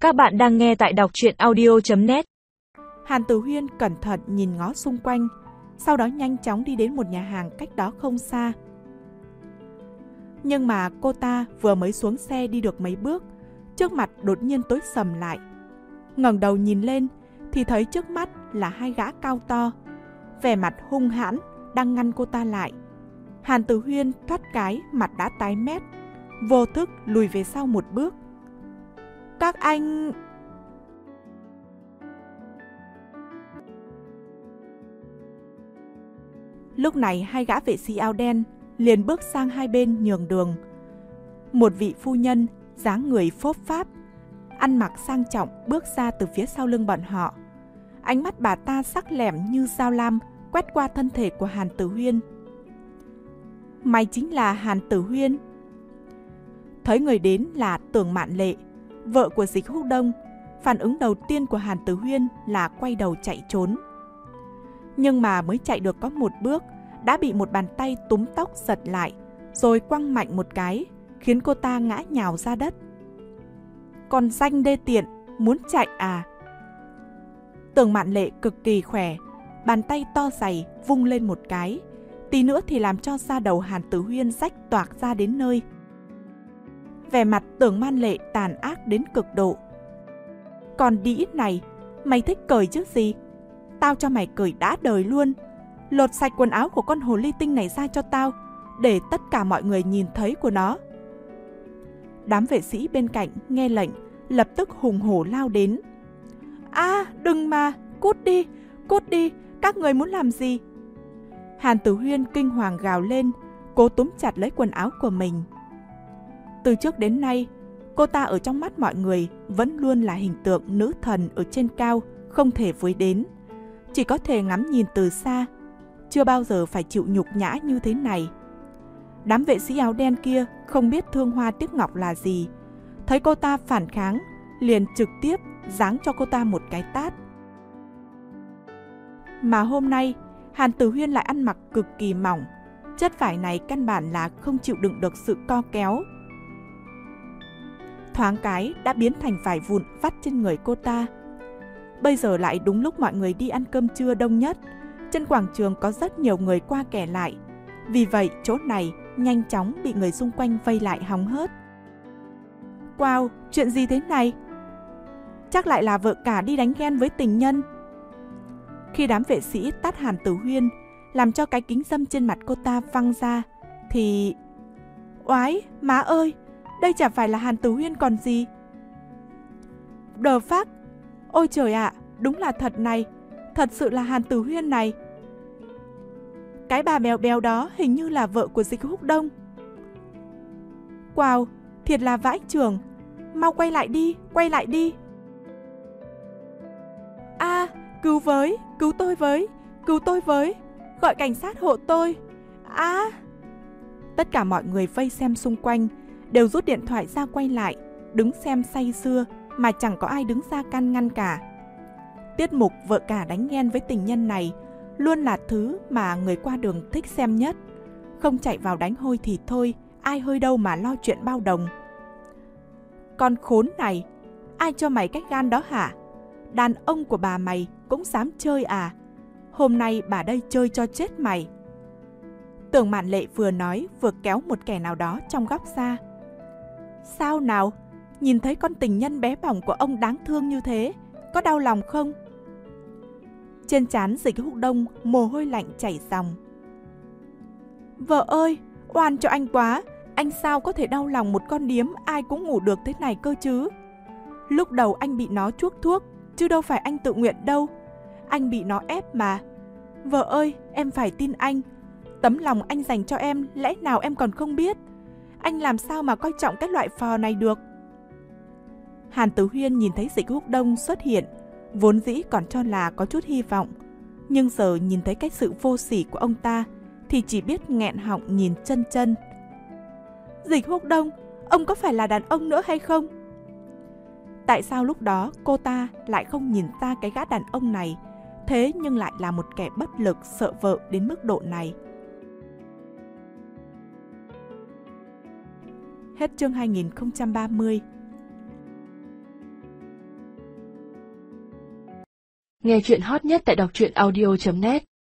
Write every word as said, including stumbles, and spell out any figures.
Các bạn đang nghe tại đọc truyện audio chấm net. Hàn Tử Huyên cẩn thận nhìn ngó xung quanh, sau đó nhanh chóng đi đến một nhà hàng cách đó không xa. Nhưng mà cô ta vừa mới xuống xe đi được mấy bước, trước mặt đột nhiên tối sầm lại. Ngẩng đầu nhìn lên thì thấy trước mắt là hai gã cao to, vẻ mặt hung hãn đang ngăn cô ta lại. Hàn Tử Huyên thoát cái mặt đã tái mét, vô thức lùi về sau một bước. Các anh... Lúc này hai gã vệ sĩ áo đen liền bước sang hai bên nhường đường. Một vị phu nhân dáng người phốp pháp, ăn mặc sang trọng bước ra từ phía sau lưng bọn họ. Ánh mắt bà ta sắc lẻm như dao lam quét qua thân thể của Hàn Tử Huyên. Mày chính là Hàn Tử Huyên? Thấy người đến là Tưởng Mạn Lệ, vợ của Dịch Húc Đông, phản ứng đầu tiên của Hàn Tử Huyên là quay đầu chạy trốn. Nhưng mà mới chạy được có một bước, đã bị một bàn tay túm tóc giật lại, rồi quăng mạnh một cái, khiến cô ta ngã nhào ra đất. Còn danh đê tiện, muốn chạy à? Tưởng Mạn Lệ cực kỳ khỏe, bàn tay to dày vung lên một cái, tí nữa thì làm cho da đầu Hàn Tử Huyên rách toạc ra đến nơi. Vẻ mặt Tưởng Mạn Lệ tàn ác đến cực độ. Còn đĩ này, mày thích cởi chứ gì? Tao cho mày cởi đã đời luôn. Lột sạch quần áo của con hồ ly tinh này ra cho tao, để tất cả mọi người nhìn thấy của nó. Đám vệ sĩ bên cạnh nghe lệnh, lập tức hùng hổ lao đến. À, đừng mà, cút đi, cút đi, các người muốn làm gì? Hàn Tử Huyên kinh hoàng gào lên, cố túm chặt lấy quần áo của mình. Từ trước đến nay, cô ta ở trong mắt mọi người vẫn luôn là hình tượng nữ thần ở trên cao, không thể với đến. Chỉ có thể ngắm nhìn từ xa, chưa bao giờ phải chịu nhục nhã như thế này. Đám vệ sĩ áo đen kia không biết thương hoa tiếc ngọc là gì, thấy cô ta phản kháng, liền trực tiếp giáng cho cô ta một cái tát. Mà hôm nay, Hàn Tử Huyên lại ăn mặc cực kỳ mỏng, chất vải này căn bản là không chịu đựng được sự co kéo. Thoáng cái đã biến thành vải vụn vắt trên người cô ta. Bây giờ lại đúng lúc mọi người đi ăn cơm trưa đông nhất, trên quảng trường có rất nhiều người qua kẻ lại. Vì vậy chỗ này nhanh chóng bị người xung quanh vây lại hóng hớt. Wow, chuyện gì thế này? Chắc lại là vợ cả đi đánh ghen với tình nhân. Khi đám vệ sĩ tát Hàn Tử Huyên, làm cho cái kính dâm trên mặt cô ta văng ra, thì... Oái, má ơi, đây chả phải là Hàn Tử Huyên còn gì. Đờ phác, ôi trời ạ, à, đúng là thật này, thật sự là Hàn Tử Huyên này. Cái bà béo béo đó hình như là vợ của Dịch Húc Đông. Wow, thiệt là vãi chưởng, mau quay lại đi, quay lại đi. À, cứu với, cứu tôi với, cứu tôi với, gọi cảnh sát hộ tôi. À. Tất cả mọi người vây xem xung quanh đều rút điện thoại ra quay lại, đứng xem say sưa mà chẳng có ai đứng ra can ngăn cả. Tiết mục vợ cả đánh ghen với tình nhân này luôn là thứ mà người qua đường thích xem nhất. Không chạy vào đánh hôi thì thôi, ai hơi đâu mà lo chuyện bao đồng. Con khốn này, ai cho mày cái gan đó hả? Đàn ông của bà mày cũng dám chơi à? Hôm nay bà đây chơi cho chết mày. Tưởng Mạn Lệ vừa nói vừa kéo một kẻ nào đó trong góc ra. Sao nào? Nhìn thấy con tình nhân bé bỏng của ông đáng thương như thế, có đau lòng không? Trên trán Dịch Húc Đông mồ hôi lạnh chảy ròng. Vợ ơi, oan cho anh quá, anh sao có thể đau lòng một con điếm ai cũng ngủ được thế này cơ chứ? Lúc đầu anh bị nó chuốc thuốc, chứ đâu phải anh tự nguyện đâu. Anh bị nó ép mà. Vợ ơi, em phải tin anh. Tấm lòng anh dành cho em lẽ nào em còn không biết? Anh làm sao mà coi trọng cái loại phò này được? Hàn Tử Huyên nhìn thấy Dịch Húc Đông xuất hiện, vốn dĩ còn cho là có chút hy vọng, nhưng giờ nhìn thấy cái sự vô sỉ của ông ta thì chỉ biết nghẹn họng nhìn chân chân. Dịch Húc Đông, ông có phải là đàn ông nữa hay không? Tại sao lúc đó cô ta lại không nhìn ra cái gã đàn ông này, thế nhưng lại là một kẻ bất lực sợ vợ đến mức độ này? Hết chương hai nghìn không trăm ba mươi. Nghe chuyện hot nhất tại đọc truyện audio chấm net.